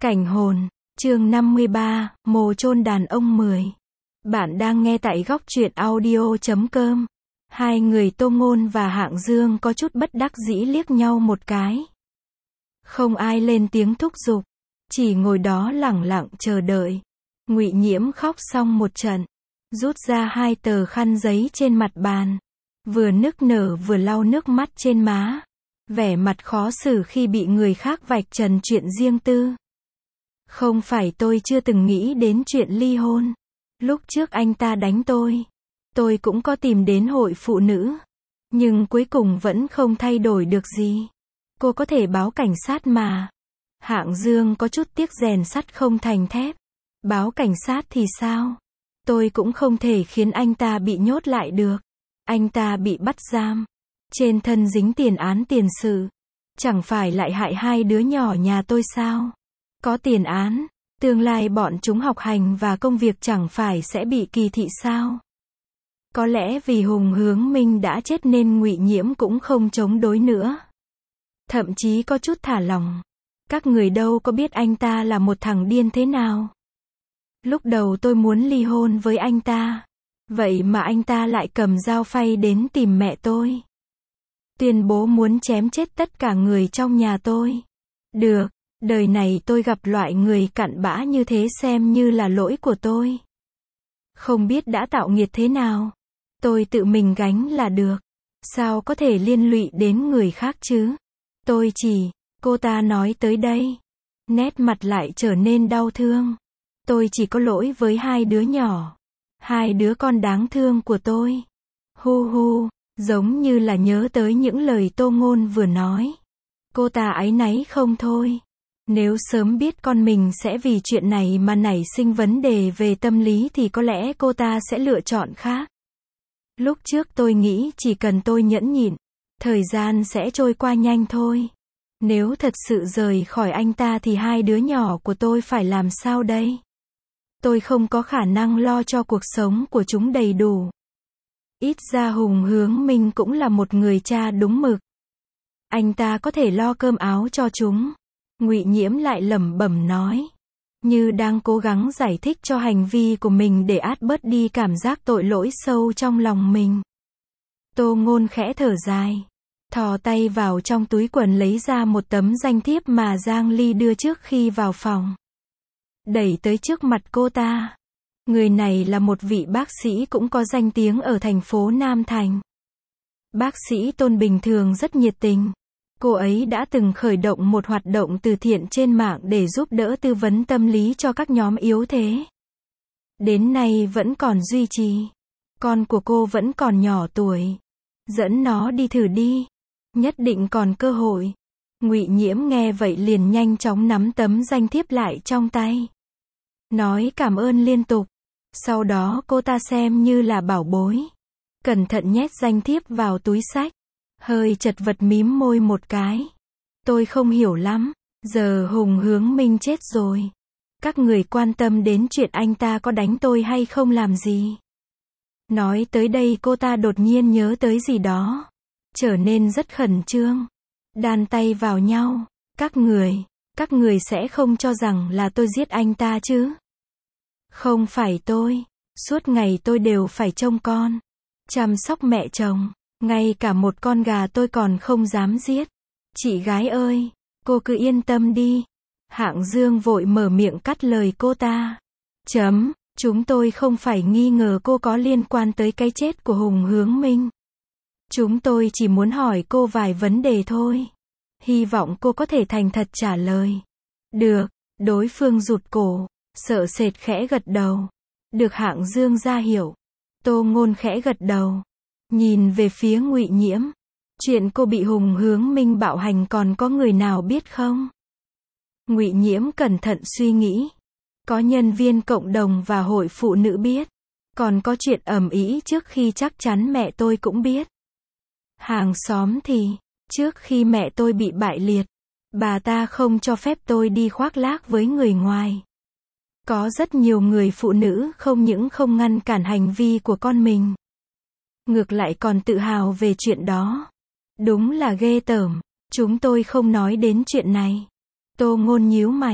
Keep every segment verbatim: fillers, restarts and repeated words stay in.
Cảnh hồn, chương năm mươi ba, mồ chôn đàn ông mười. Bạn đang nghe tại góc truyện audio chấm com. Hai người Tô Ngôn và Hạng Dương có chút bất đắc dĩ liếc nhau một cái. Không ai lên tiếng thúc giục, chỉ ngồi đó lẳng lặng chờ đợi. Ngụy Nhiễm khóc xong một trận, rút ra hai tờ khăn giấy trên mặt bàn, vừa nức nở vừa lau nước mắt trên má, vẻ mặt khó xử khi bị người khác vạch trần chuyện riêng tư. Không phải tôi chưa từng nghĩ đến chuyện ly hôn. Lúc trước anh ta đánh tôi, tôi cũng có tìm đến hội phụ nữ, nhưng cuối cùng vẫn không thay đổi được gì. Cô có thể báo cảnh sát mà. Hạng Dương có chút tiếc rèn sắt không thành thép. Báo cảnh sát thì sao? Tôi cũng không thể khiến anh ta bị nhốt lại được. Anh ta bị bắt giam, trên thân dính tiền án tiền sự, chẳng phải lại hại hai đứa nhỏ nhà tôi sao? Có tiền án, tương lai bọn chúng học hành và công việc chẳng phải sẽ bị kỳ thị sao? Có lẽ vì Hùng Hướng Minh đã chết nên Ngụy Nhiễm cũng không chống đối nữa. Thậm chí có chút thả lỏng. Các người đâu có biết anh ta là một thằng điên thế nào. Lúc đầu tôi muốn ly hôn với anh ta. Vậy mà anh ta lại cầm dao phay đến tìm mẹ tôi. Tuyên bố muốn chém chết tất cả người trong nhà tôi. Được, đời này tôi gặp loại người cặn bã như thế xem như là lỗi của tôi. Không biết đã tạo nghiệt thế nào. Tôi tự mình gánh là được. Sao có thể liên lụy đến người khác chứ? Tôi chỉ, cô ta nói tới đây. Nét mặt lại trở nên đau thương. Tôi chỉ có lỗi với hai đứa nhỏ. Hai đứa con đáng thương của tôi. Hu hu, giống như là nhớ tới những lời Tô Ngôn vừa nói. Cô ta áy náy không thôi. Nếu sớm biết con mình sẽ vì chuyện này mà nảy sinh vấn đề về tâm lý thì có lẽ cô ta sẽ lựa chọn khác. Lúc trước tôi nghĩ chỉ cần tôi nhẫn nhịn, thời gian sẽ trôi qua nhanh thôi. Nếu thật sự rời khỏi anh ta thì hai đứa nhỏ của tôi phải làm sao đây? Tôi không có khả năng lo cho cuộc sống của chúng đầy đủ. Ít ra Hùng Hướng Minh cũng là một người cha đúng mực. Anh ta có thể lo cơm áo cho chúng. Ngụy Nhiễm lại lẩm bẩm nói, như đang cố gắng giải thích cho hành vi của mình để át bớt đi cảm giác tội lỗi sâu trong lòng mình. Tô Ngôn khẽ thở dài, thò tay vào trong túi quần lấy ra một tấm danh thiếp mà Giang Ly đưa trước khi vào phòng. Đẩy tới trước mặt cô ta. Người này là một vị bác sĩ cũng có danh tiếng ở thành phố Nam Thành. Bác sĩ Tôn bình thường rất nhiệt tình. Cô ấy đã từng khởi động một hoạt động từ thiện trên mạng để giúp đỡ tư vấn tâm lý cho các nhóm yếu thế. Đến nay vẫn còn duy trì. Con của cô vẫn còn nhỏ tuổi. Dẫn nó đi thử đi. Nhất định còn cơ hội. Ngụy Nhiễm nghe vậy liền nhanh chóng nắm tấm danh thiếp lại trong tay. Nói cảm ơn liên tục. Sau đó cô ta xem như là bảo bối. Cẩn thận nhét danh thiếp vào túi xách. Hơi chật vật mím môi một cái. Tôi không hiểu lắm. Giờ Hùng Hướng Minh chết rồi. Các người quan tâm đến chuyện anh ta có đánh tôi hay không làm gì. Nói tới đây cô ta đột nhiên nhớ tới gì đó. Trở nên rất khẩn trương. Đan tay vào nhau. Các người, các người sẽ không cho rằng là tôi giết anh ta chứ. Không phải tôi. Suốt ngày tôi đều phải trông con. Chăm sóc mẹ chồng. Ngay cả một con gà tôi còn không dám giết. Chị gái ơi, cô cứ yên tâm đi. Hạng Dương vội mở miệng cắt lời cô ta. Chấm, chúng tôi không phải nghi ngờ cô có liên quan tới cái chết của Hùng Hướng Minh. Chúng tôi chỉ muốn hỏi cô vài vấn đề thôi. Hy vọng cô có thể thành thật trả lời. Được, đối phương rụt cổ, sợ sệt khẽ gật đầu. Được Hạng Dương ra hiểu. Tô Ngôn khẽ gật đầu. Nhìn về phía Ngụy Nhiễm. Chuyện cô bị Hùng Hướng Minh bạo hành còn có người nào biết không? Ngụy Nhiễm cẩn thận suy nghĩ. Có nhân viên cộng đồng và hội phụ nữ biết. Còn có chuyện ầm ĩ trước khi chắc chắn mẹ tôi cũng biết. Hàng xóm thì, trước khi mẹ tôi bị bại liệt, bà ta không cho phép tôi đi khoác lác với người ngoài. Có rất nhiều người phụ nữ không những không ngăn cản hành vi của con mình. Ngược lại còn tự hào về chuyện đó. Đúng là ghê tởm. Chúng tôi không nói đến chuyện này. Tô Ngôn nhíu mày.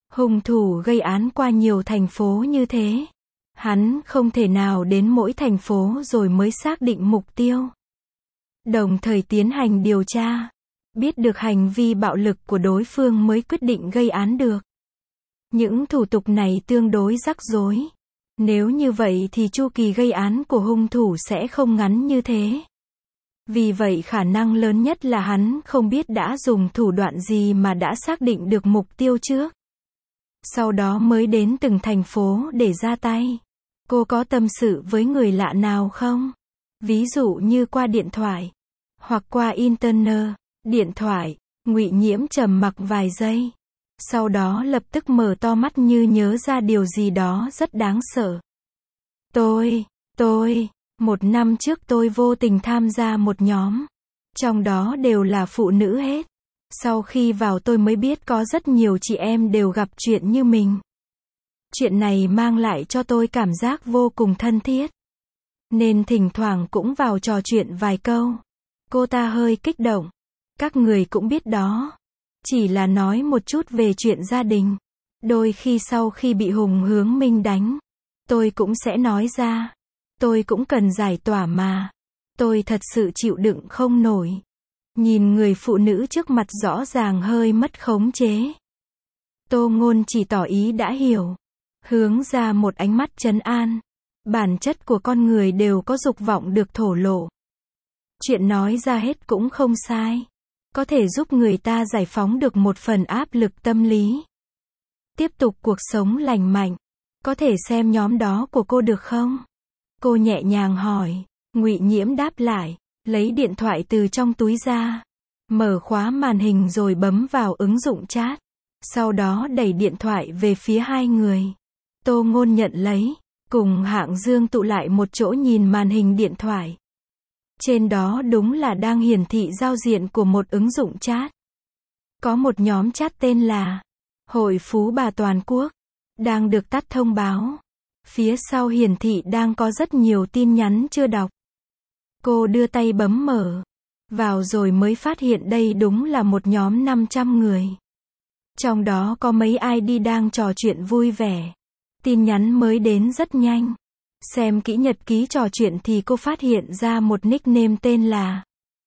Hung thủ gây án qua nhiều thành phố như thế. Hắn không thể nào đến mỗi thành phố rồi mới xác định mục tiêu. Đồng thời tiến hành điều tra. Biết được hành vi bạo lực của đối phương mới quyết định gây án được. Những thủ tục này tương đối rắc rối. Nếu như vậy thì chu kỳ gây án của hung thủ sẽ không ngắn như thế. Vì vậy khả năng lớn nhất là hắn không biết đã dùng thủ đoạn gì mà đã xác định được mục tiêu trước. Sau đó mới đến từng thành phố để ra tay. Cô có tâm sự với người lạ nào không? Ví dụ như qua điện thoại. Hoặc qua internet. Điện thoại. Ngụy Nhiễm trầm mặc vài giây. Sau đó lập tức mở to mắt như nhớ ra điều gì đó rất đáng sợ. Tôi, tôi, một năm trước tôi vô tình tham gia một nhóm. Trong đó đều là phụ nữ hết. Sau khi vào tôi mới biết có rất nhiều chị em đều gặp chuyện như mình. Chuyện này mang lại cho tôi cảm giác vô cùng thân thiết. Nên thỉnh thoảng cũng vào trò chuyện vài câu. Cô ta hơi kích động. Các người cũng biết đó. Chỉ là nói một chút về chuyện gia đình. Đôi khi sau khi bị Hùng Hướng Minh đánh, tôi cũng sẽ nói ra. Tôi cũng cần giải tỏa mà. Tôi thật sự chịu đựng không nổi. Nhìn người phụ nữ trước mặt rõ ràng hơi mất khống chế. Tô Ngôn chỉ tỏ ý đã hiểu. Hướng ra một ánh mắt trấn an. Bản chất của con người đều có dục vọng được thổ lộ. Chuyện nói ra hết cũng không sai. Có thể giúp người ta giải phóng được một phần áp lực tâm lý. Tiếp tục cuộc sống lành mạnh. Có thể xem nhóm đó của cô được không? Cô nhẹ nhàng hỏi. Ngụy Nhiễm đáp lại. Lấy điện thoại từ trong túi ra. Mở khóa màn hình rồi bấm vào ứng dụng chat. Sau đó đẩy điện thoại về phía hai người. Tô Ngôn nhận lấy. Cùng Hạng Dương tụ lại một chỗ nhìn màn hình điện thoại. Trên đó đúng là đang hiển thị giao diện của một ứng dụng chat. Có một nhóm chat tên là Hội Phú Bà Toàn Quốc. Đang được tắt thông báo. Phía sau hiển thị đang có rất nhiều tin nhắn chưa đọc. Cô đưa tay bấm mở. Vào rồi mới phát hiện đây đúng là một nhóm năm trăm người. Trong đó có mấy ai đi đang trò chuyện vui vẻ. Tin nhắn mới đến rất nhanh. Xem kỹ nhật ký trò chuyện thì cô phát hiện ra một nickname tên là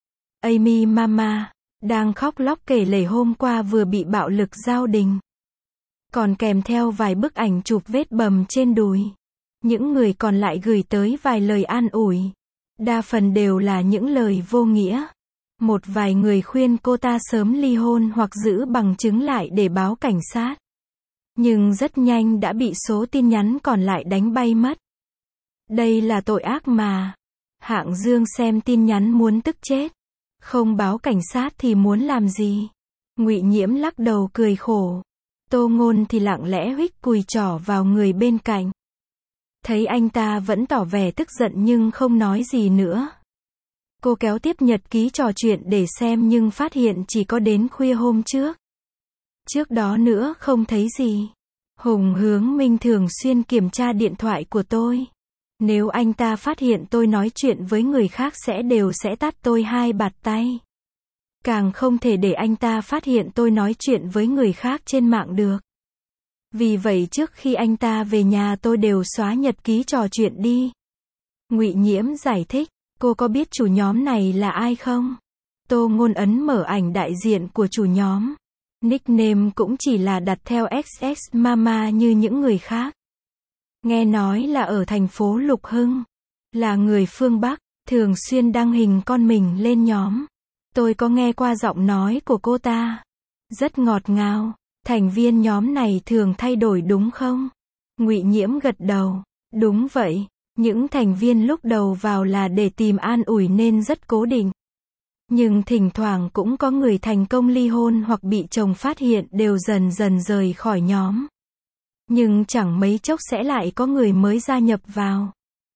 Amy Mama. Đang khóc lóc kể lể hôm qua vừa bị bạo lực gia đình. Còn kèm theo vài bức ảnh chụp vết bầm trên đùi. Những người còn lại gửi tới vài lời an ủi. Đa phần đều là những lời vô nghĩa. Một vài người khuyên cô ta sớm ly hôn hoặc giữ bằng chứng lại để báo cảnh sát. Nhưng rất nhanh đã bị số tin nhắn còn lại đánh bay mất. Đây là tội ác mà. Hạng Dương xem tin nhắn muốn tức chết. Không báo cảnh sát thì muốn làm gì? Ngụy Nhiễm lắc đầu cười khổ. Tô Ngôn thì lặng lẽ huých cùi trỏ vào người bên cạnh. Thấy anh ta vẫn tỏ vẻ tức giận nhưng không nói gì nữa. Cô kéo tiếp nhật ký trò chuyện để xem nhưng phát hiện chỉ có đến khuya hôm trước. Trước đó nữa không thấy gì. Hùng Hướng Minh thường xuyên kiểm tra điện thoại của tôi. Nếu anh ta phát hiện tôi nói chuyện với người khác sẽ đều sẽ tát tôi hai bạt tay. Càng không thể để anh ta phát hiện tôi nói chuyện với người khác trên mạng được. Vì vậy trước khi anh ta về nhà tôi đều xóa nhật ký trò chuyện đi. Ngụy Nhiễm giải thích. Cô có biết chủ nhóm này là ai không? Tô Ngôn ấn mở ảnh đại diện của chủ nhóm. Nickname cũng chỉ là đặt theo ích ích Mama như những người khác. Nghe nói là ở thành phố Lục Hưng. Là người phương Bắc, thường xuyên đăng hình con mình lên nhóm. Tôi có nghe qua giọng nói của cô ta. Rất ngọt ngào. Thành viên nhóm này thường thay đổi đúng không? Ngụy Nhiễm gật đầu. Đúng vậy. Những thành viên lúc đầu vào là để tìm an ủi nên rất cố định. Nhưng thỉnh thoảng cũng có người thành công ly hôn hoặc bị chồng phát hiện đều dần dần rời khỏi nhóm. Nhưng chẳng mấy chốc sẽ lại có người mới gia nhập vào.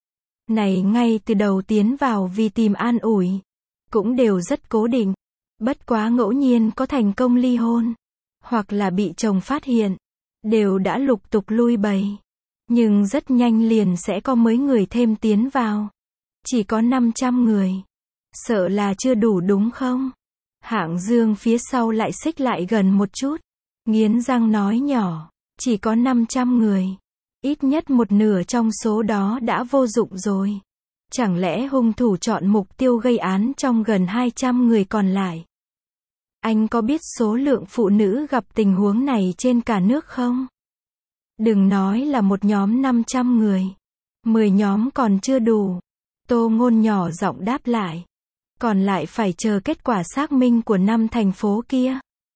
Này ngay từ đầu tiến vào vì tìm an ủi. Cũng đều rất cố định. Bất quá ngẫu nhiên có thành công ly hôn. Hoặc là bị chồng phát hiện. Đều đã lục tục lui bầy. Nhưng rất nhanh liền sẽ có mấy người thêm tiến vào. Chỉ có năm trăm người. Sợ là chưa đủ đúng không? Hạng Dương phía sau lại xích lại gần một chút. Nghiến răng nói nhỏ. Chỉ có năm trăm người. Ít nhất một nửa trong số đó đã vô dụng rồi. Chẳng lẽ hung thủ chọn mục tiêu gây án trong gần hai trăm người còn lại? Anh có biết số lượng phụ nữ gặp tình huống này trên cả nước không? Đừng nói là một nhóm năm trăm người. mười nhóm còn chưa đủ. Tô Ngôn nhỏ giọng đáp lại. Còn lại phải chờ kết quả xác minh của năm thành phố kia.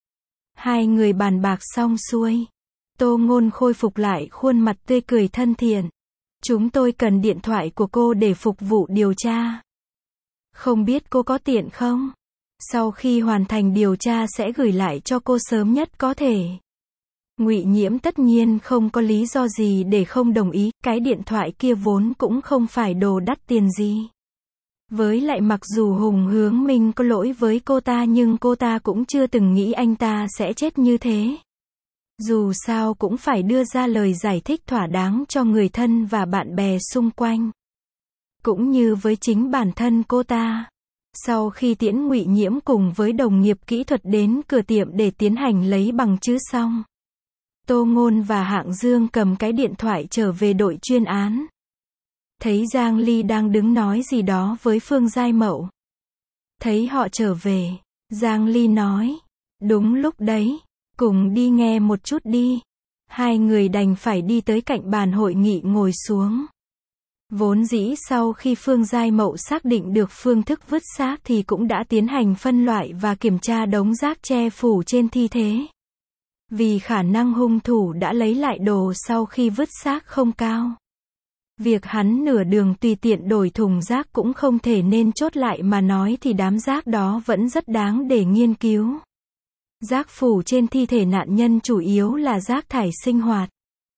Hai người bàn bạc xong xuôi. Tô Ngôn khôi phục lại khuôn mặt tươi cười thân thiện. Chúng tôi cần điện thoại của cô để phục vụ điều tra. Không biết cô có tiện không? Sau khi hoàn thành điều tra sẽ gửi lại cho cô sớm nhất có thể. Ngụy Nhiễm tất nhiên không có lý do gì để không đồng ý, cái điện thoại kia vốn cũng không phải đồ đắt tiền gì. Với lại mặc dù Hùng Hướng Minh có lỗi với cô ta nhưng cô ta cũng chưa từng nghĩ anh ta sẽ chết như thế. Dù sao cũng phải đưa ra lời giải thích thỏa đáng cho người thân và bạn bè xung quanh. Cũng như với chính bản thân cô ta. Sau khi tiễn Ngụy Nhiễm cùng với đồng nghiệp kỹ thuật đến cửa tiệm để tiến hành lấy bằng chứng xong. Tô Ngôn và Hạng Dương cầm cái điện thoại trở về đội chuyên án. Thấy Giang Ly đang đứng nói gì đó với Phương Giai Mậu. Thấy họ trở về, Giang Ly nói. Đúng lúc đấy, cùng đi nghe một chút đi. Hai người đành phải đi tới cạnh bàn hội nghị ngồi xuống. Vốn dĩ sau khi Phương Giai Mậu xác định được phương thức vứt xác thì cũng đã tiến hành phân loại và kiểm tra đống rác che phủ trên thi thể. Vì khả năng hung thủ đã lấy lại đồ sau khi vứt xác không cao. Việc hắn nửa đường tùy tiện đổi thùng rác cũng không thể nên chốt lại mà nói thì đám rác đó vẫn rất đáng để nghiên cứu. Rác phủ trên thi thể nạn nhân chủ yếu là rác thải sinh hoạt.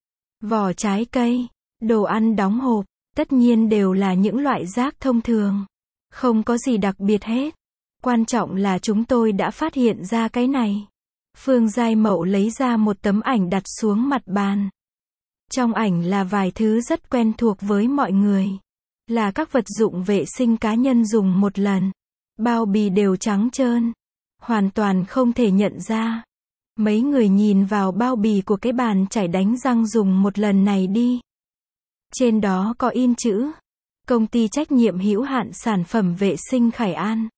Vỏ trái cây, đồ ăn đóng hộp, tất nhiên đều là những loại rác thông thường. Không có gì đặc biệt hết. Quan trọng là chúng tôi đã phát hiện ra cái này. Phương Giai Mậu lấy ra một tấm ảnh đặt xuống mặt bàn. Trong ảnh là vài thứ rất quen thuộc với mọi người. Là các vật dụng vệ sinh cá nhân dùng một lần. Bao bì đều trắng trơn. Hoàn toàn không thể nhận ra. Mấy người nhìn vào bao bì của cái bàn chải đánh răng dùng một lần này đi. Trên đó có in chữ. Công ty trách nhiệm hữu hạn sản phẩm vệ sinh Khải An.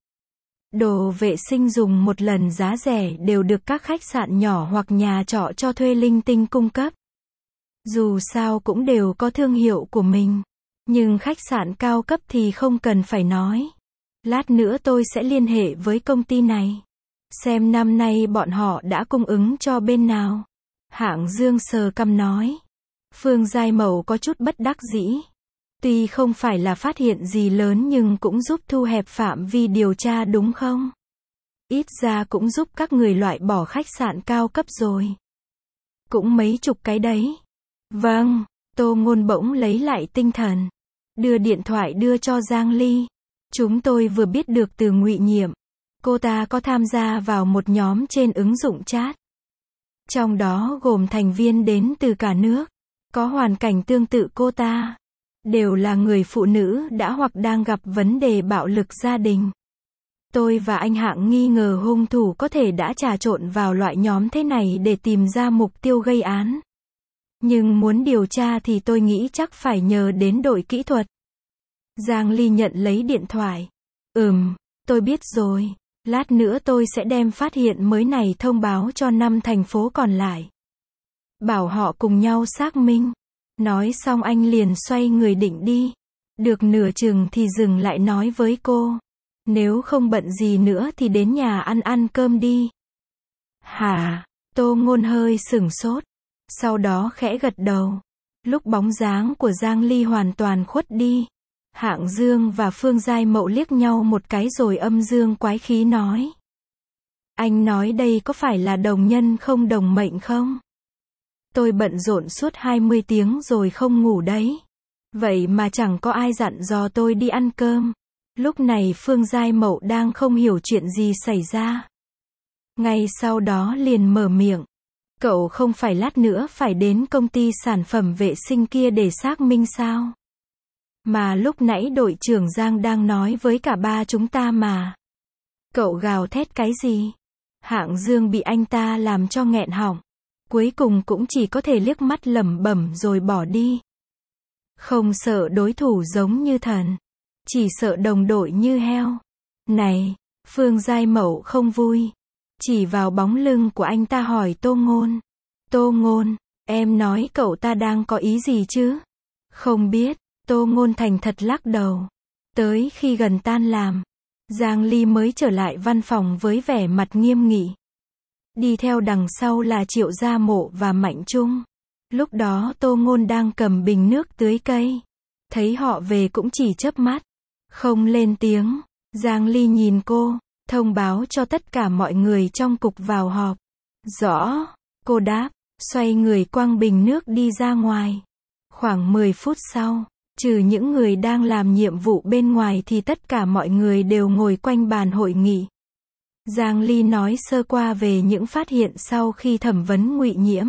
Đồ vệ sinh dùng một lần giá rẻ đều được các khách sạn nhỏ hoặc nhà trọ cho thuê linh tinh cung cấp. Dù sao cũng đều có thương hiệu của mình. Nhưng khách sạn cao cấp thì không cần phải nói. Lát nữa tôi sẽ liên hệ với công ty này. Xem năm nay bọn họ đã cung ứng cho bên nào. Hạng Dương sờ cằm nói. Phương Giai Mậu có chút bất đắc dĩ. Tuy không phải là phát hiện gì lớn nhưng cũng giúp thu hẹp phạm vi điều tra đúng không? Ít ra cũng giúp các người loại bỏ khách sạn cao cấp rồi. Cũng mấy chục cái đấy. Vâng, Tô Ngôn bỗng lấy lại tinh thần. Đưa điện thoại đưa cho Giang Ly. Chúng tôi vừa biết được từ Ngụy Nhiễm. Cô ta có tham gia vào một nhóm trên ứng dụng chat. Trong đó gồm thành viên đến từ cả nước. Có hoàn cảnh tương tự cô ta. Đều là người phụ nữ đã hoặc đang gặp vấn đề bạo lực gia đình. Tôi và anh Hạng nghi ngờ hung thủ có thể đã trà trộn vào loại nhóm thế này để tìm ra mục tiêu gây án. Nhưng muốn điều tra thì tôi nghĩ chắc phải nhờ đến đội kỹ thuật. Giang Ly nhận lấy điện thoại. Ừm, tôi biết rồi. Lát nữa tôi sẽ đem phát hiện mới này thông báo cho năm thành phố còn lại. Bảo họ cùng nhau xác minh. Nói xong anh liền xoay người định đi. Được nửa chừng thì dừng lại nói với cô. Nếu không bận gì nữa thì đến nhà ăn ăn cơm đi. Hả? Tô Ngôn hơi sửng sốt. Sau đó khẽ gật đầu. Lúc bóng dáng của Giang Ly hoàn toàn khuất đi. Hạng Dương và Phương Giai Mậu liếc nhau một cái rồi âm dương quái khí nói. Anh nói đây có phải là đồng nhân không đồng mệnh không? Tôi bận rộn suốt hai mươi tiếng rồi không ngủ đấy. Vậy mà chẳng có ai dặn dò tôi đi ăn cơm. Lúc này Phương Giai Mậu đang không hiểu chuyện gì xảy ra. Ngay sau đó liền mở miệng. Cậu không phải lát nữa phải đến công ty sản phẩm vệ sinh kia để xác minh sao? Mà lúc nãy đội trưởng Giang đang nói với cả ba chúng ta mà. Cậu gào thét cái gì? Hạng Dương bị anh ta làm cho nghẹn họng. Cuối cùng cũng chỉ có thể liếc mắt lẩm bẩm rồi bỏ đi. Không sợ đối thủ giống như thần, chỉ sợ đồng đội như heo. Này, Phương Giai Mậu không vui, chỉ vào bóng lưng của anh ta hỏi Tô Ngôn. Tô Ngôn, em nói cậu ta đang có ý gì chứ? Không biết, Tô Ngôn thành thật lắc đầu. Tới khi gần tan làm, Giang Ly mới trở lại văn phòng với vẻ mặt nghiêm nghị. Đi theo đằng sau là Triệu Gia Mộ và Mạnh Trung. Lúc đó Tô Ngôn đang cầm bình nước tưới cây. Thấy họ về cũng chỉ chớp mắt, không lên tiếng. Giang Ly nhìn cô, thông báo cho tất cả mọi người trong cục vào họp. Rõ, cô đáp, xoay người quăng bình nước đi ra ngoài. Khoảng mười phút sau, trừ những người đang làm nhiệm vụ bên ngoài thì tất cả mọi người đều ngồi quanh bàn hội nghị. Giang Ly nói sơ qua về những phát hiện sau khi thẩm vấn Ngụy Nhiễm.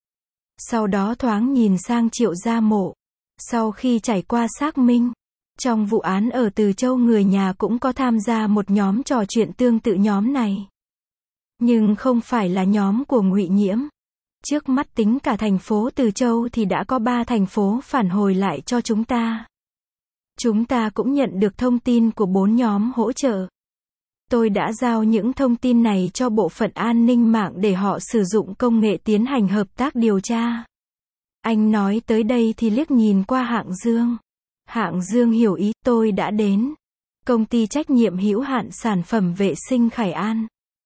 Sau đó thoáng nhìn sang Triệu Gia Mộ. Sau khi trải qua xác minh, trong vụ án ở Từ Châu người nhà cũng có tham gia một nhóm trò chuyện tương tự nhóm này. Nhưng không phải là nhóm của Ngụy Nhiễm. Trước mắt tính cả thành phố Từ Châu thì đã có ba thành phố phản hồi lại cho chúng ta. Chúng ta cũng nhận được thông tin của bốn nhóm hỗ trợ. Tôi đã giao những thông tin này cho bộ phận an ninh mạng để họ sử dụng công nghệ tiến hành hợp tác điều tra. Anh nói tới đây thì liếc nhìn qua Hạng Dương. Hạng Dương hiểu ý, tôi đã đến. Công ty trách nhiệm hữu hạn sản phẩm vệ sinh Khải An.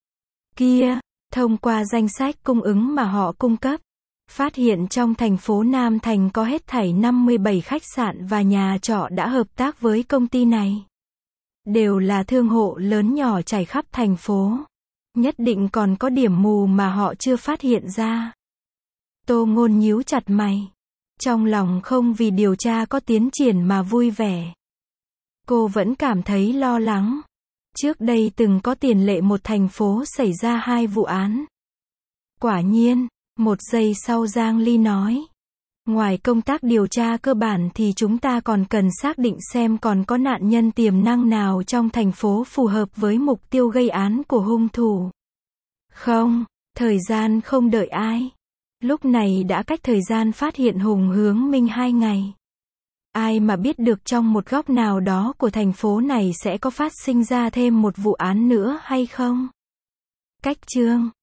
Kia, thông qua danh sách cung ứng mà họ cung cấp, phát hiện trong thành phố Nam Thành có hết thảy năm mươi bảy khách sạn và nhà trọ đã hợp tác với công ty này. Đều là thương hộ lớn nhỏ trải khắp thành phố. Nhất định còn có điểm mù mà họ chưa phát hiện ra. Tô Ngôn nhíu chặt mày. Trong lòng không vì điều tra có tiến triển mà vui vẻ. Cô vẫn cảm thấy lo lắng. Trước đây từng có tiền lệ một thành phố xảy ra hai vụ án. Quả nhiên, một giây sau Giang Ly nói. Ngoài công tác điều tra cơ bản thì chúng ta còn cần xác định xem còn có nạn nhân tiềm năng nào trong thành phố phù hợp với mục tiêu gây án của hung thủ. Không, thời gian không đợi ai. Lúc này đã cách thời gian phát hiện Hùng Hướng Minh hai ngày. Ai mà biết được trong một góc nào đó của thành phố này sẽ có phát sinh ra thêm một vụ án nữa hay không? Cách chương